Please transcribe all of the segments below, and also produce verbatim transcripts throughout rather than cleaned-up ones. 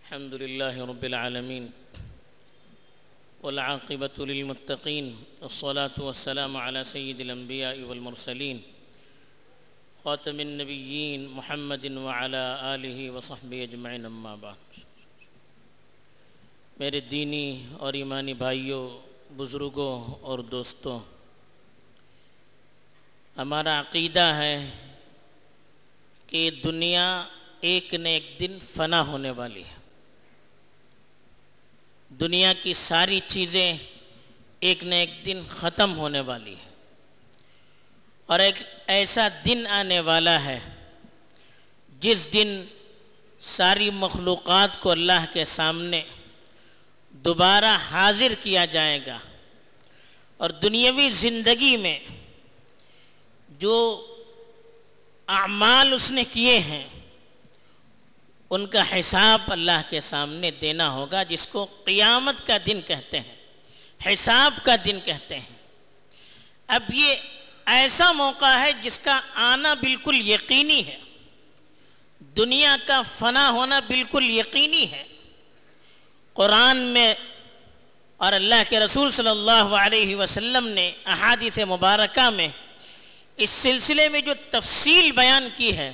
الحمد لله رب العالمين والعاقبة للمتقين والصلاة والسلام على سيد الأنبياء والمرسلين خاتم النبيين محمد وعلى آله وصحبه اجمعین اما بعد۔ میرے دینی اور ایمانی بھائیوں، بزرگوں اور دوستوں، ہمارا عقیدہ ہے کہ دنیا ایک نہ ایک دن فنا ہونے والی ہے۔ دنیا کی ساری چیزیں ایک نہ ایک دن ختم ہونے والی ہے، اور ایک ایسا دن آنے والا ہے جس دن ساری مخلوقات کو اللہ کے سامنے دوبارہ حاضر کیا جائے گا، اور دنیاوی زندگی میں جو اعمال اس نے کیے ہیں ان کا حساب اللہ کے سامنے دینا ہوگا، جس کو قیامت کا دن کہتے ہیں، حساب کا دن کہتے ہیں۔ اب یہ ایسا موقع ہے جس کا آنا بالکل یقینی ہے، دنیا کا فنا ہونا بالکل یقینی ہے۔ قرآن میں اور اللہ کے رسول صلی اللہ علیہ وسلم نے احادیث مبارکہ میں اس سلسلے میں جو تفصیل بیان کی ہے،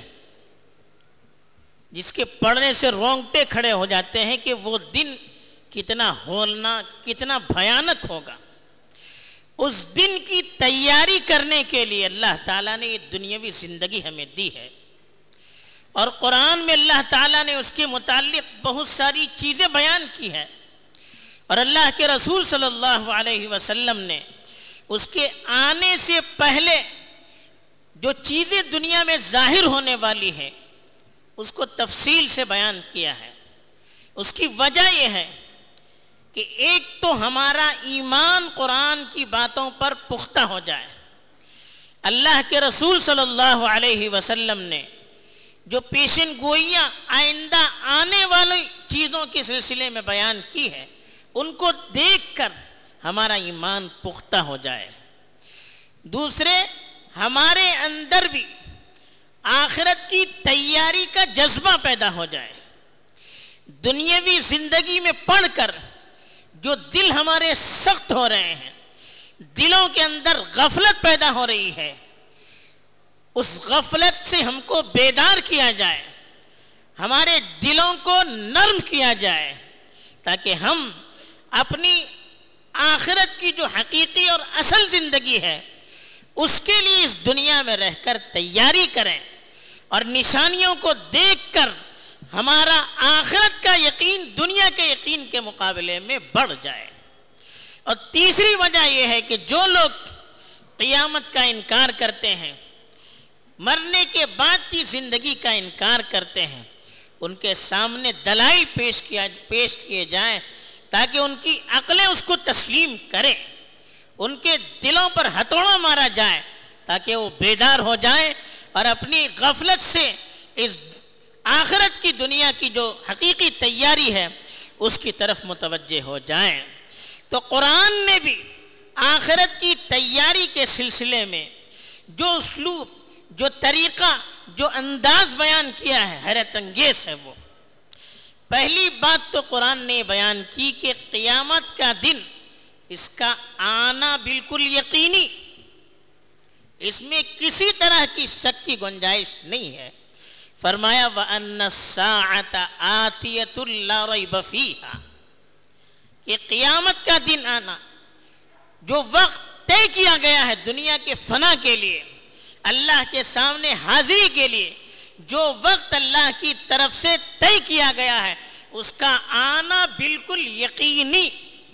جس کے پڑھنے سے رونگٹے کھڑے ہو جاتے ہیں کہ وہ دن کتنا ہولناک، کتنا بھیانک ہوگا۔ اس دن کی تیاری کرنے کے لیے اللہ تعالیٰ نے یہ دنیاوی زندگی ہمیں دی ہے، اور قرآن میں اللہ تعالیٰ نے اس کے متعلق بہت ساری چیزیں بیان کی ہے، اور اللہ کے رسول صلی اللہ علیہ وسلم نے اس کے آنے سے پہلے جو چیزیں دنیا میں ظاہر ہونے والی ہیں اس کو تفصیل سے بیان کیا ہے۔ اس کی وجہ یہ ہے کہ ایک تو ہمارا ایمان قرآن کی باتوں پر پختہ ہو جائے۔ اللہ کے رسول صلی اللہ علیہ وسلم نے جو پیشن گوئیاں آئندہ آنے والی چیزوں کے سلسلے میں بیان کی ہے، ان کو دیکھ کر ہمارا ایمان پختہ ہو جائے۔ دوسرے، ہمارے اندر بھی آخرت کی تیاری کا جذبہ پیدا ہو جائے۔ دنیاوی زندگی میں پڑھ کر جو دل ہمارے سخت ہو رہے ہیں، دلوں کے اندر غفلت پیدا ہو رہی ہے، اس غفلت سے ہم کو بیدار کیا جائے، ہمارے دلوں کو نرم کیا جائے، تاکہ ہم اپنی آخرت کی جو حقیقی اور اصل زندگی ہے اس کے لیے اس دنیا میں رہ کر تیاری کریں، اور نشانیوں کو دیکھ کر ہمارا آخرت کا یقین دنیا کے یقین کے مقابلے میں بڑھ جائے۔ اور تیسری وجہ یہ ہے کہ جو لوگ قیامت کا انکار کرتے ہیں، مرنے کے بعد کی زندگی کا انکار کرتے ہیں، ان کے سامنے دلائل پیش کیا پیش کیے جائیں تاکہ ان کی عقلیں اس کو تسلیم کریں، ان کے دلوں پر ہتھوڑا مارا جائے تاکہ وہ بیدار ہو جائیں اور اپنی غفلت سے اس آخرت کی دنیا کی جو حقیقی تیاری ہے اس کی طرف متوجہ ہو جائیں۔ تو قرآن نے بھی آخرت کی تیاری کے سلسلے میں جو اسلوب، جو طریقہ، جو انداز بیان کیا ہے، حیرت انگیز ہے۔ وہ پہلی بات تو قرآن نے بیان کی کہ قیامت کا دن، اس کا آنا بالکل یقینی، اس میں کسی طرح کی شک کی گنجائش نہیں ہے۔ فرمایا وَأَنَّ السَّاعَةَ آتِيَةٌ لَا رَيْبَ فِيهَا، کہ قیامت کا دن آنا، جو وقت طے کیا گیا ہے دنیا کے فنا کے لیے، اللہ کے سامنے حاضری کے لیے، جو وقت اللہ کی طرف سے طے کیا گیا ہے اس کا آنا بالکل یقینی۔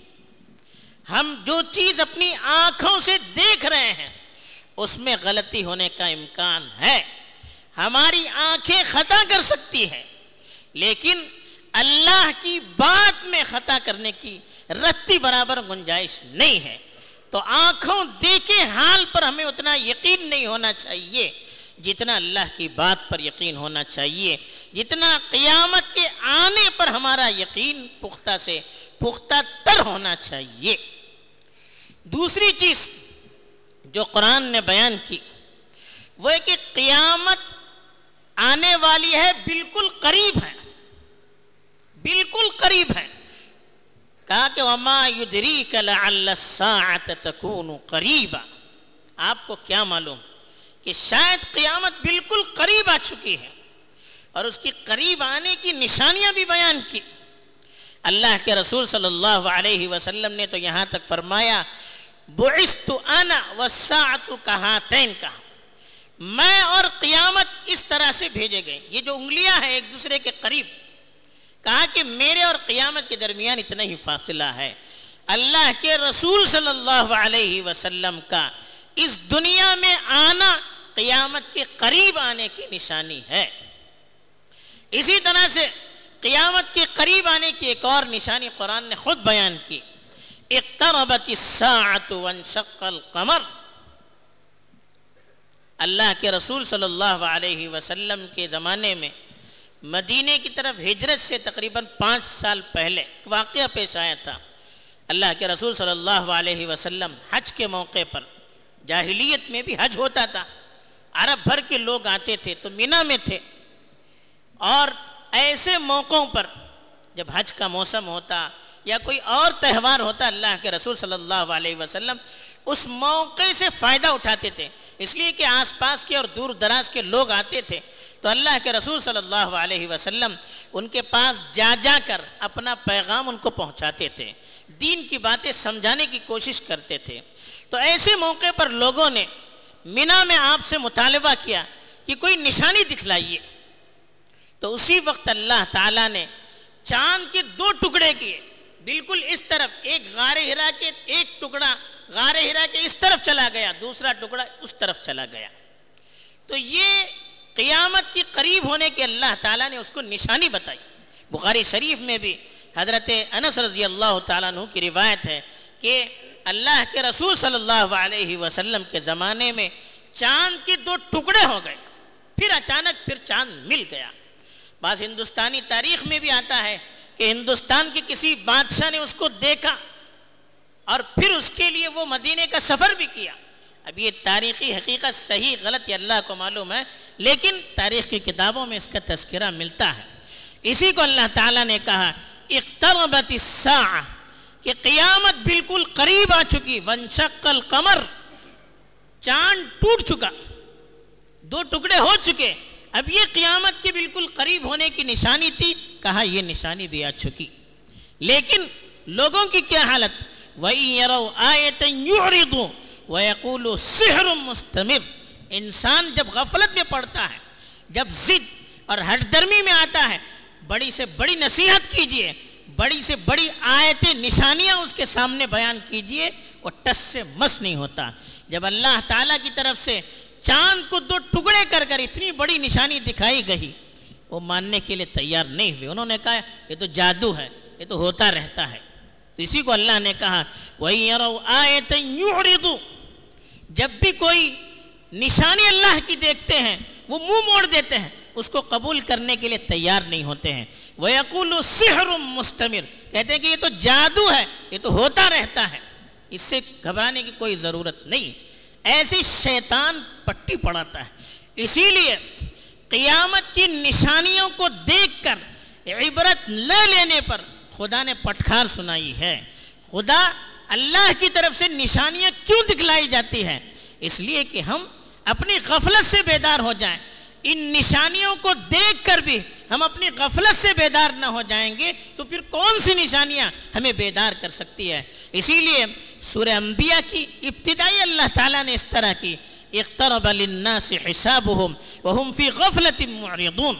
ہم جو چیز اپنی آنکھوں سے دیکھ رہے ہیں اس میں غلطی ہونے کا امکان ہے، ہماری آنکھیں خطا کر سکتی ہے، لیکن اللہ کی بات میں خطا کرنے کی رتی برابر گنجائش نہیں ہے۔ تو آنکھوں دیکھے حال پر ہمیں اتنا یقین نہیں ہونا چاہیے جتنا اللہ کی بات پر یقین ہونا چاہیے، جتنا قیامت کے آنے پر ہمارا یقین پختہ سے پختہ تر ہونا چاہیے۔ دوسری چیز جو قرآن نے بیان کی وہ ہے کہ قیامت آنے والی ہے، بالکل قریب ہے، بالکل قریب ہے. کہا کہ وَمَا يُدْرِيكَ لَعَلَّ السَّاعَةَ تَكُونُ قَرِيبًا. آپ کو کیا معلوم کہ شاید قیامت بالکل قریب آ چکی ہے. اور اس کی قریب آنے کی نشانیاں بھی بیان کی. اللہ کے رسول صلی اللہ علیہ وسلم نے تو یہاں تک فرمایا بُعِثْتُ أَنَا وَالسَّاعَةُ كَهَاتَيْنِ، کہا میں اور قیامت اس طرح سے بھیجے گئے. یہ جو انگلیاں ہیں ایک دوسرے کے قریب، کہا کہ میرے اور قیامت کے درمیان اتنا ہی فاصلہ ہے. اللہ کے رسول صلی اللہ علیہ وسلم کا اس دنیا میں آنا قیامت کے قریب آنے کی نشانی ہے. اسی طرح سے قیامت کے قریب آنے کی ایک اور نشانی قرآن نے خود بیان کی. اقتربت الساعة وانشق القمر. اللہ کے رسول صلی اللہ علیہ وسلم کے زمانے میں مدینے کی طرف ہجرت سے تقریباً پانچ سال پہلے واقعہ پیش آیا تھا. اللہ کے رسول صلی اللہ علیہ وسلم حج کے موقع پر، جاہلیت میں بھی حج ہوتا تھا، عرب بھر کے لوگ آتے تھے تو مینا میں تھے. اور ایسے موقعوں پر جب حج کا موسم ہوتا یا کوئی اور تہوار ہوتا، اللہ کے رسول صلی اللہ علیہ وسلم اس موقع سے فائدہ اٹھاتے تھے. اس لیے کہ آس پاس کے اور دور دراز کے لوگ آتے تھے تو اللہ کے رسول صلی اللہ علیہ وسلم ان کے پاس جا جا کر اپنا پیغام ان کو پہنچاتے تھے، دین کی باتیں سمجھانے کی کوشش کرتے تھے. تو ایسے موقع پر لوگوں نے مینا میں آپ سے مطالبہ کیا کہ کوئی نشانی دکھلائیے. تو اسی وقت اللہ تعالیٰ نے چاند کے دو ٹکڑے کیے، بالکل اس طرف ایک غار ہرا کے ایک ٹکڑا غار ہرا کے اس طرف چلا گیا، دوسرا ٹکڑا اس طرف چلا گیا. تو یہ قیامت کی قریب ہونے کی اللہ تعالیٰ نے اس کو نشانی بتائی. بخاری شریف میں بھی حضرت انس رضی اللہ تعالیٰ عنہ کی روایت ہے کہ اللہ کے رسول صلی اللہ علیہ وسلم کے زمانے میں چاند کے دو ٹکڑے ہو گئے، پھر اچانک پھر چاند مل گیا. بعض ہندوستانی تاریخ میں بھی آتا ہے کہ ہندوستان کے کسی بادشاہ نے اس کو دیکھا اور پھر اس کے لیے وہ مدینے کا سفر بھی کیا. اب یہ تاریخی حقیقت صحیح غلط یہ اللہ کو معلوم ہے، لیکن تاریخ کی کتابوں میں اس کا تذکرہ ملتا ہے. اسی کو اللہ تعالیٰ نے کہا اقتربت الساعہ کہ قیامت بالکل قریب آ چکی. وانشق القمر، چاند ٹوٹ چکا، دو ٹکڑے ہو چکے. اب یہ قیامت کے بالکل قریب ہونے کی نشانی تھی. کہا یہ نشانی بھی آ چکی. لیکن لوگوں کی کیا حالت؟ وَإِن يَرَوْا آيَةً يُعْرِضُوا وَيَقُولُوا سِحْرٌ مُسْتَمِرٌ. انسان جب غفلت میں پڑتا ہے، جب ضد اور ہٹ درمی میں آتا ہے، بڑی سے بڑی نصیحت کیجئے، بڑی سے بڑی آیتیں نشانیاں اس کے سامنے بیان کیجئے، وہ ٹس سے مس نہیں ہوتا. جب اللہ تعالیٰ کی طرف سے چاند کو دو ٹکڑے کر کر اتنی بڑی نشانی دکھائی گئی، وہ ماننے کے لیے تیار نہیں ہوئے. انہوں نے کہا یہ تو جادو ہے، یہ تو ہوتا رہتا ہے. تو اسی کو اللہ نے کہا وَإِن يَرَوْا آيَةً يُعْرِضُوا. جب بھی کوئی نشانی اللہ کی دیکھتے ہیں وہ منہ موڑ دیتے ہیں، اس کو قبول کرنے کے لیے تیار نہیں ہوتے ہیں. وَيَقُولُوا سِحْرٌ مُسْتَمِرٌ. کہتے ہیں کہ یہ تو جادو ہے، یہ تو ہوتا رہتا ہے، اس سے گھبرانے کی کوئی ضرورت نہیں. ایسی شیطان پٹی پڑاتا ہے. اسی لیے قیامت کی نشانیوں کو دیکھ کر عبرت نہ لینے پر خدا نے پٹخار سنائی ہے. خدا اللہ کی طرف سے نشانیاں کیوں دکھلائی جاتی ہیں؟ اس لیے کہ ہم اپنی غفلت سے بیدار ہو جائیں. ان نشانیوں کو دیکھ کر بھی ہم اپنی غفلت سے بیدار نہ ہو جائیں گے تو پھر کون سی نشانیاں ہمیں بیدار کر سکتی ہے؟ اسی لیے سورہ انبیاء کی ابتدائی اللہ تعالیٰ نے اس طرح کی اقترب للناس حسابهم وهم في غفلة معرضون.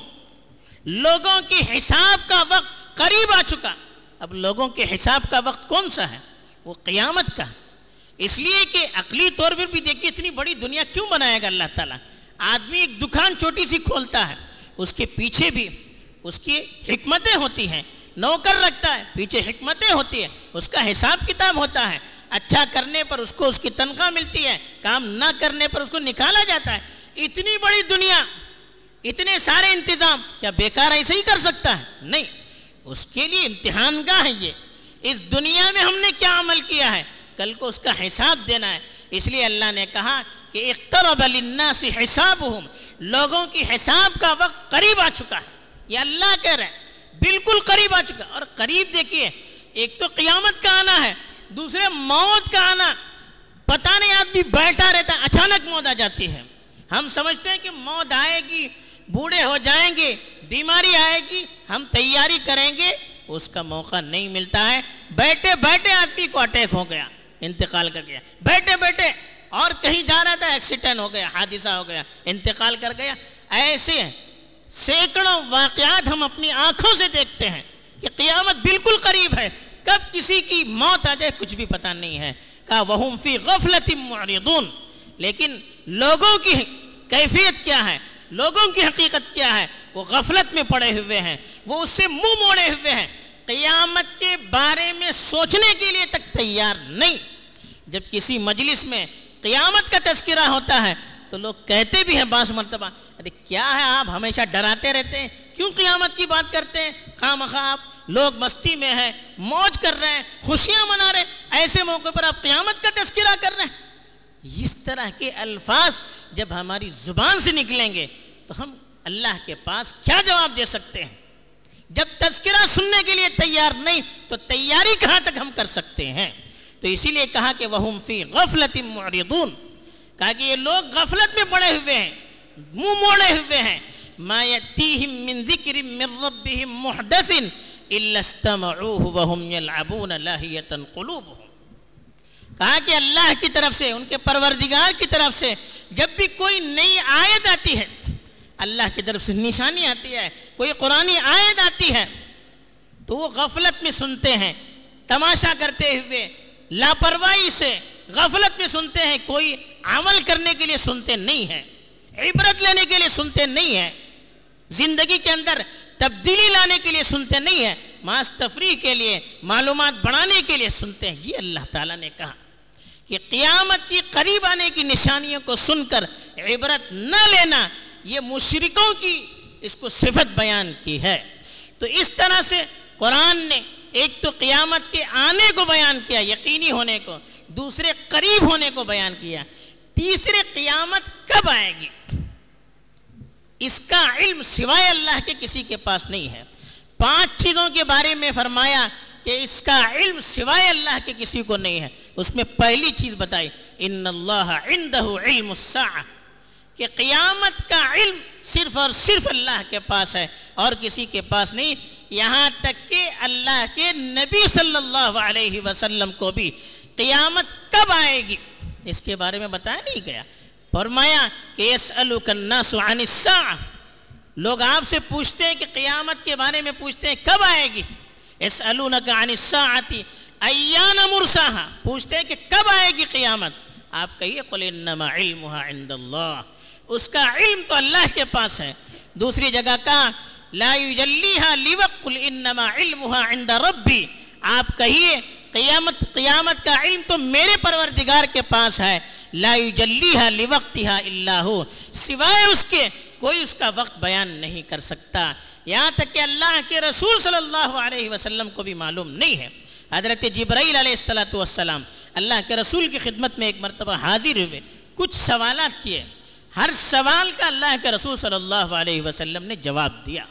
لوگوں کی حساب کا وقت قریب آ چکا. اب لوگوں کے حساب کا وقت کون سا ہے؟ وہ قیامت کا. اس لیے کہ عقلی طور پر بھی دیکھیے اتنی بڑی دنیا کیوں بنائے گا اللہ تعالیٰ. آدمی ایک دکان چھوٹی سی کھولتا ہے، اس کے پیچھے بھی اس کی حکمتیں ہوتی ہیں. نوکر رکھتا ہے، پیچھے حکمتیں ہوتی ہیں، اس کا حساب کتاب ہوتا ہے. اچھا کرنے پر اس کو اس کی تنخواہ ملتی ہے، کام نہ کرنے پر اس کو نکالا جاتا ہے. اتنی بڑی دنیا، اتنے سارے انتظام، کیا بیکار ایسے ہی کر سکتا ہے؟ نہیں، اس کے لیے امتحان گاہ ہے. یہ اس دنیا میں ہم نے کیا عمل کیا ہے، کل کو اس کا حساب دینا ہے. اس لیے اللہ نے کہا کہ اقترب للناس حسابهم، لوگوں کی حساب کا وقت قریب آ چکا ہے. یہ اللہ کہہ رہے ہیں بالکل قریب قریب آ چکا. اور قریب دیکھیے، ایک تو قیامت کا آنا ہے، دوسرے موت کا آنا. پتہ نہیں آدمی بیٹھا رہتا ہے، اچانک موت آ جاتی ہے. ہم سمجھتے ہیں کہ موت آئے گی، بوڑھے ہو جائیں گے، بیماری آئے گی، ہم تیاری کریں گے، اس کا موقع نہیں ملتا ہے. بیٹھے بیٹھے آدمی کو اٹیک ہو گیا، انتقال کر گیا. بیٹھے بیٹھے اور کہیں جا رہا تھا، ایکسیڈنٹ ہو گیا، حادثہ ہو گیا، انتقال کر گیا. ایسے سینکڑوں واقعات ہم اپنی آنکھوں سے دیکھتے ہیں کہ قیامت بالکل قریب ہے. کب کسی کی موت آ جائے کچھ بھی پتہ نہیں ہے. کہا وَهُمْ فِي غَفْلَةٍ مُعْرِضُونَ. لیکن لوگوں کی کیفیت کیا ہے، لوگوں کی حقیقت کیا ہے؟ وہ غفلت میں پڑے ہوئے ہیں، وہ اس سے منہ موڑے ہوئے ہیں، قیامت کے بارے میں سوچنے کے لیے تک تیار نہیں. جب کسی مجلس میں قیامت کا تذکرہ ہوتا ہے تو لوگ کہتے بھی ہیں بعض مرتبہ، ارے کیا ہے آپ ہمیشہ ڈراتے رہتے ہیں، کیوں قیامت کی بات کرتے ہیں؟ خواہ مخواہ آپ لوگ مستی میں ہیں، موج کر رہے ہیں، خوشیاں منا رہے ہیں، ایسے موقع پر آپ قیامت کا تذکرہ کر رہے ہیں. اس طرح کے الفاظ جب ہماری زبان سے نکلیں گے تو ہم اللہ کے پاس کیا جواب دے سکتے ہیں؟ جب تذکرہ سننے کے لیے تیار نہیں تو تیاری کہاں تک ہم کر سکتے ہیں؟ تو اسی لیے کہا کہ وَهُمْ فِي غَفْلَةٍ مُعْرِضُونَ. کہا کہ یہ لوگ غفلت میں پڑے ہوئے ہیں، منہ موڑے ہوئے ہیں. مَا يَأْتِيهِم مِّن ذِكْرٍ مِّن رَّبِّهِم مُحْدَثٍ إِلَّا اسْتَمَعُوهُ وَهُمْ يَلْعَبُونَ لَاهِيَةً قُلُوبُهُمْ. کہا کہ اللہ کی طرف سے، ان کے پروردگار کی طرف سے جب بھی کوئی نئی آیت آتی ہے، اللہ کی طرف سے نشانی آتی ہے، کوئی قرآنی آیت آتی ہے، تو وہ غفلت میں سنتے ہیں، تماشا کرتے ہوئے، لاپرواہی سے غفلت میں سنتے ہیں. کوئی عمل کرنے کے لیے سنتے نہیں ہیں، عبرت لینے کے لیے سنتے نہیں ہیں، زندگی کے اندر تبدیلی لانے کے لیے سنتے نہیں ہیں، محض تفریح کے لیے، معلومات بڑھانے کے لیے سنتے ہیں. یہ اللہ تعالیٰ نے کہا کہ قیامت کی قریب آنے کی نشانیوں کو سن کر عبرت نہ لینا، یہ مشرکوں کی اس کو صفت بیان کی ہے. تو اس طرح سے قرآن نے ایک تو قیامت کے آنے کو بیان کیا، یقینی ہونے کو، دوسرے قریب ہونے کو بیان کیا، تیسرے قیامت کب آئے گی اس کا علم سوائے اللہ کے کسی کے پاس نہیں ہے. پانچ چیزوں کے بارے میں فرمایا کہ اس کا علم سوائے اللہ کے کسی کو نہیں ہے. اس میں پہلی چیز بتائی ان اللہ عنده علم الساعہ، کہ قیامت کا علم صرف اور صرف اللہ کے پاس ہے اور کسی کے پاس نہیں. یہاں تک کہ اللہ کے نبی صلی اللہ علیہ وسلم کو بھی قیامت کب آئے گی اس کے بارے میں بتایا نہیں گیا. فرمایا کہ یسألک الناس عن الساعہ، لوگ آپ سے پوچھتے ہیں کہ قیامت کے بارے میں پوچھتے ہیں کب آئے گی. یسألونک عن الساعۃ ایان مرساہا، پوچھتے ہیں کہ کب آئے گی قیامت. آپ کہیے قل انما علمها عند اللہ، اس کا علم تو اللہ کے پاس ہے. دوسری جگہ کہا لا یجلیہا لوقت قل انما علمها عند ربی، آپ کہیے قیامت قیامت کا علم تو میرے پروردگار کے پاس ہے. لا یجلیہا لوقتہا الا ہو، سوائے اس کے کوئی اس کا وقت بیان نہیں کر سکتا. یہاں تک کہ اللہ کے رسول صلی اللہ علیہ وسلم کو بھی معلوم نہیں ہے. حضرت جبرائیل علیہ السلام اللہ کے رسول کی خدمت میں ایک مرتبہ حاضر ہوئے، کچھ سوالات کیے، ہر سوال کا اللہ کے رسول صلی اللہ علیہ وسلم نے جواب دیا.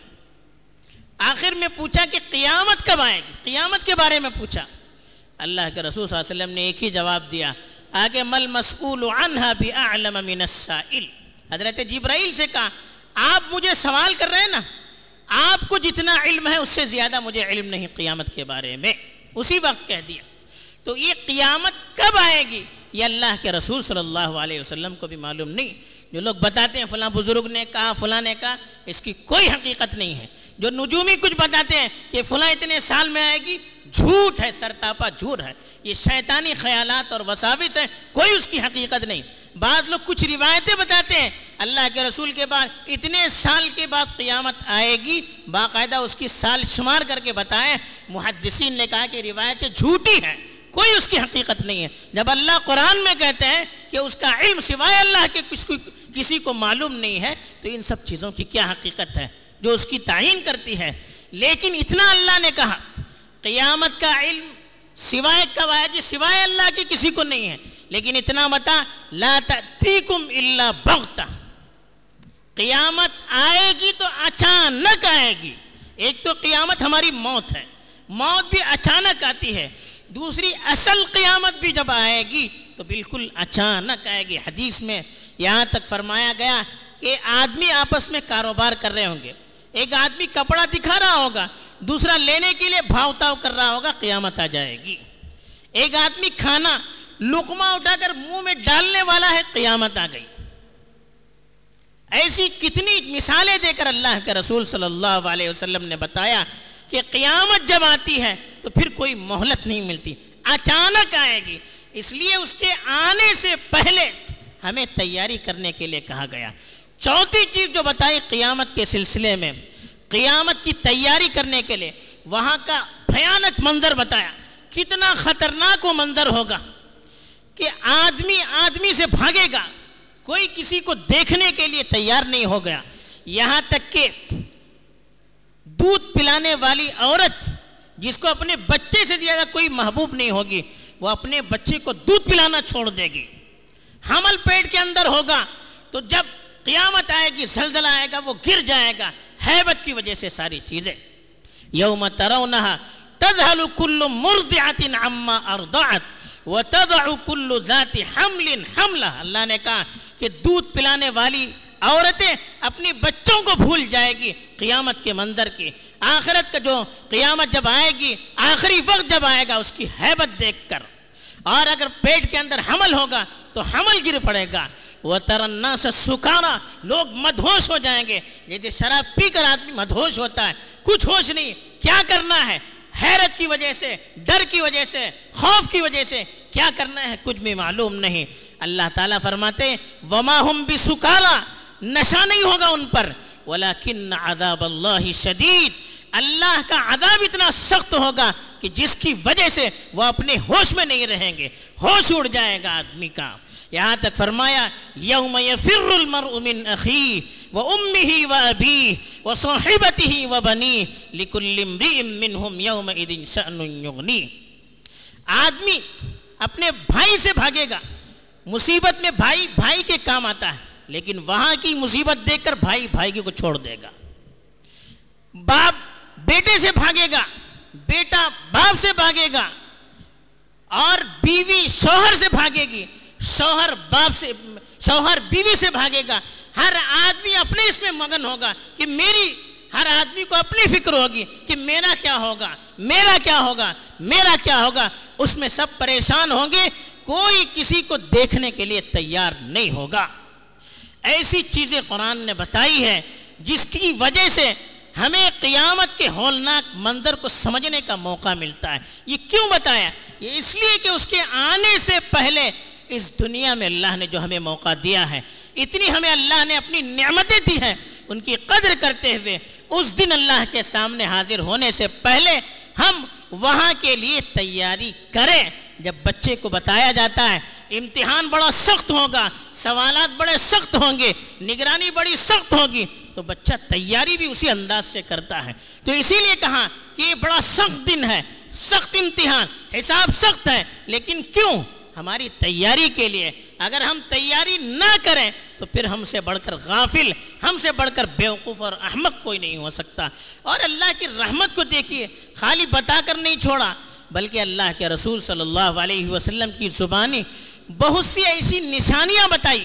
آخر میں پوچھا کہ قیامت کب آئے گی، قیامت کے بارے میں پوچھا. اللہ کے رسول صلی اللہ علیہ وسلم نے ایک ہی جواب دیا، آگے مل مسئول عنہا بأعلم من السائل. حضرت جبرائیل سے کہا آپ مجھے سوال کر رہے ہیں نا، آپ کو جتنا علم ہے اس سے زیادہ مجھے علم نہیں قیامت کے بارے میں. اسی وقت کہہ دیا. تو یہ قیامت کب آئے گی یہ اللہ کے رسول صلی اللہ علیہ وسلم کو بھی معلوم نہیں. جو لوگ بتاتے ہیں فلاں بزرگ نے کہا، فلاں نے کہا، اس کی کوئی حقیقت نہیں ہے. جو نجومی کچھ بتاتے ہیں کہ فلاں اتنے سال میں آئے گی، جھوٹ ہے، سرتاپا جھوٹ ہے. یہ شیطانی خیالات اور وساوس ہیں، کوئی اس کی حقیقت نہیں. بعض لوگ کچھ روایتیں بتاتے ہیں اللہ کے رسول کے بعد اتنے سال کے بعد قیامت آئے گی، باقاعدہ اس کی سال شمار کر کے بتائیں. محدثین نے کہا کہ روایتیں جھوٹی ہیں، کوئی اس کی حقیقت نہیں ہے. جب اللہ قرآن میں کہتے ہیں کہ اس کا علم سوائے اللہ کے کسی کو معلوم نہیں ہے، تو ان سب چیزوں کی کیا حقیقت ہے جو اس کی تعین کرتی ہے. لیکن اتنا اللہ نے کہا قیامت کا علم سوائے کب آئے گی، سوائے اللہ کے کسی کو نہیں ہے. لیکن اتنا بتا لا تأتیکم الا بغتہ، قیامت آئے گی تو اچانک آئے گی، ایک تو قیامت ہماری موت ہے، موت بھی اچانک آتی ہے، دوسری اصل قیامت بھی جب آئے گی تو بالکل اچانک آئے گی۔ حدیث میں یہاں تک فرمایا گیا کہ آدمی آپس میں کاروبار کر رہے ہوں گے، ایک آدمی کپڑا دکھا رہا ہوگا، دوسرا لینے کے لیے بھاؤ تاؤ کر رہا ہوگا، قیامت آ جائے گی۔ ایک آدمی کھانا لقمہ اٹھا کر منہ میں ڈالنے والا ہے، قیامت آ گئی۔ ایسی کتنی مثالیں دے کر اللہ کے رسول صلی اللہ علیہ وسلم نے بتایا کہ قیامت جب آتی ہے تو پھر کوئی مہلت نہیں ملتی، اچانک آئے گی۔ اس لیے اس کے آنے سے پہلے ہمیں تیاری کرنے کے لیے کہا گیا۔ چوتھی چیز جو بتائی قیامت کے سلسلے میں، قیامت کی تیاری کرنے کے لیے وہاں کا بھیانک منظر بتایا، کتنا خطرناک وہ منظر ہوگا کہ آدمی آدمی سے بھاگے گا، کوئی کسی کو دیکھنے کے لیے تیار نہیں ہو گیا، یہاں تک کہ دودھ پلانے والی عورت جس کو اپنے بچے سے زیادہ کوئی محبوب نہیں ہوگی، وہ اپنے بچے کو دودھ پلانا چھوڑ دے گی۔ حمل پیٹ کے اندر ہوگا تو جب قیامت آئے گی، زلزلہ آئے گا، وہ گر جائے گا ہیبت کی وجہ سے ساری چیزیں۔ یوم ترونہا تذہل کل مرضعۃ عما ارضعت وتضع کل ذات حمل حملہ۔ اللہ نے کہا کہ دودھ پلانے والی عورتیں اپنی بچوں کو بھول جائے گی قیامت کے منظر کی۔ آخرت کا جو قیامت جب آئے گی، آخری وقت جب آئے گا، اس کی ہیبت دیکھ کر، اور اگر پیٹ کے اندر حمل ہوگا تو حمل گر پڑے گا۔ وَتَرَى النَّاسَ سُكَارَىٰ، لوگ مدہوش ہو جائیں گے، جیسے شراب پی کر آدمی مدہوش ہوتا ہے، کچھ ہوش نہیں، کیا کرنا ہے، حیرت کی وجہ سے، ڈر کی وجہ سے، خوف کی وجہ سے کیا کرنا ہے کچھ بھی معلوم نہیں۔ اللہ تعالیٰ فرماتے ہیں وَمَا هُمْ بِسُكَارَىٰ، نشہ نہیں ہوگا ان پر، وَلَكِنَّ عَذَابَ اللَّهِ شَدِيدٌ، اللہ کا عذاب اتنا سخت ہوگا کہ جس کی وجہ سے وہ اپنے ہوش میں نہیں رہیں گے، ہوش اڑ جائے گا آدمی کا۔ یہاں تک فرمایا یوم یفر المرء من اخیہ وامہ وابیہ وصاحبتہ وبنیہ لکل امرئ منہم یومئذ شأن یغنیہ۔ آدمی اپنے بھائی سے بھاگے گا، مصیبت میں بھائی بھائی کے کام آتا ہے، لیکن وہاں کی مصیبت دیکھ کر بھائی بھائی کو چھوڑ دے گا۔ باپ بیٹے سے بھاگے گا، بیٹا باپ سے بھاگے گا، اور بیوی شوہر سے بھاگے گی، شوہر باپ سے، شوہر بیوی سے بھاگے گا۔ ہر آدمی اپنے اس میں مگن ہوگا کہ میری، ہر آدمی کو اپنی فکر ہوگی کہ میرا کیا ہوگا، میرا کیا ہوگا، میرا کیا ہوگا۔ اس میں سب پریشان ہوں گے، کوئی کسی کو دیکھنے کے لیے تیار نہیں ہوگا۔ ایسی چیزیں قرآن نے بتائی ہے جس کی وجہ سے ہمیں قیامت کے ہولناک منظر کو سمجھنے کا موقع ملتا ہے۔ یہ کیوں بتایا؟ یہ اس لیے کہ اس کے آنے سے پہلے اس دنیا میں اللہ نے جو ہمیں موقع دیا ہے، اتنی ہمیں اللہ نے اپنی نعمتیں دی ہیں، ان کی قدر کرتے ہوئے اس دن اللہ کے سامنے حاضر ہونے سے پہلے ہم وہاں کے لیے تیاری کریں۔ جب بچے کو بتایا جاتا ہے امتحان بڑا سخت ہوگا، سوالات بڑے سخت ہوں گے، نگرانی بڑی سخت ہوگی، تو بچہ تیاری بھی اسی انداز سے کرتا ہے۔ تو اسی لیے کہا کہ یہ بڑا سخت دن ہے، سخت امتحان، حساب سخت ہے، لیکن کیوں؟ ہماری تیاری کے لیے۔ اگر ہم تیاری نہ کریں تو پھر ہم سے بڑھ کر غافل، ہم سے بڑھ کر بیوقوف اور احمق کوئی نہیں ہو سکتا۔ اور اللہ کی رحمت کو دیکھیے، خالی بتا کر نہیں چھوڑا، بلکہ اللہ کے رسول صلی اللہ علیہ وسلم کی زبانی بہت سی ایسی نشانیاں بتائی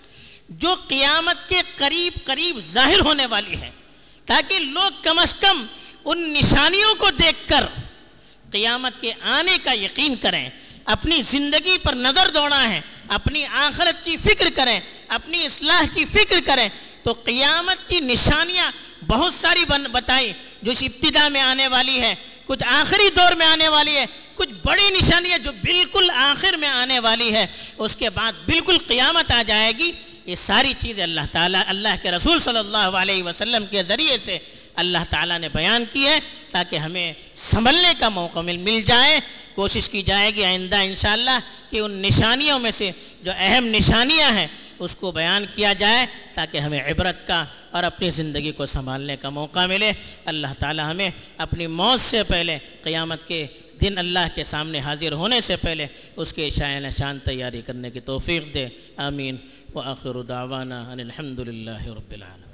جو قیامت کے قریب قریب ظاہر ہونے والی ہے، تاکہ لوگ کم از کم ان نشانیوں کو دیکھ کر قیامت کے آنے کا یقین کریں، اپنی زندگی پر نظر دوڑا ہے، اپنی آخرت کی فکر کریں، اپنی اصلاح کی فکر کریں۔ تو قیامت کی نشانیاں بہت ساری بتائی جو اس ابتدا میں آنے والی ہے، کچھ آخری دور میں آنے والی ہے، کچھ بڑی نشانیاں جو بالکل آخر میں آنے والی ہے، اس کے بعد بالکل قیامت آ جائے گی۔ یہ ساری چیزیں اللہ تعالیٰ، اللہ کے رسول صلی اللہ علیہ وسلم کے ذریعے سے اللہ تعالیٰ نے بیان کی ہے، تاکہ ہمیں سنبھلنے کا موقع مل مل جائے۔ کوشش کی جائے گی آئندہ انشاءاللہ کہ ان نشانیوں میں سے جو اہم نشانیاں ہیں اس کو بیان کیا جائے، تاکہ ہمیں عبرت کا اور اپنی زندگی کو سنبھالنے کا موقع ملے۔ اللہ تعالیٰ ہمیں اپنی موت سے پہلے، قیامت کے دن اللہ کے سامنے حاضر ہونے سے پہلے اس کے شائع نشان تیاری کرنے کی توفیق دے۔ آمین۔ وآخر دعوانا ان الحمد للہ رب العالمین۔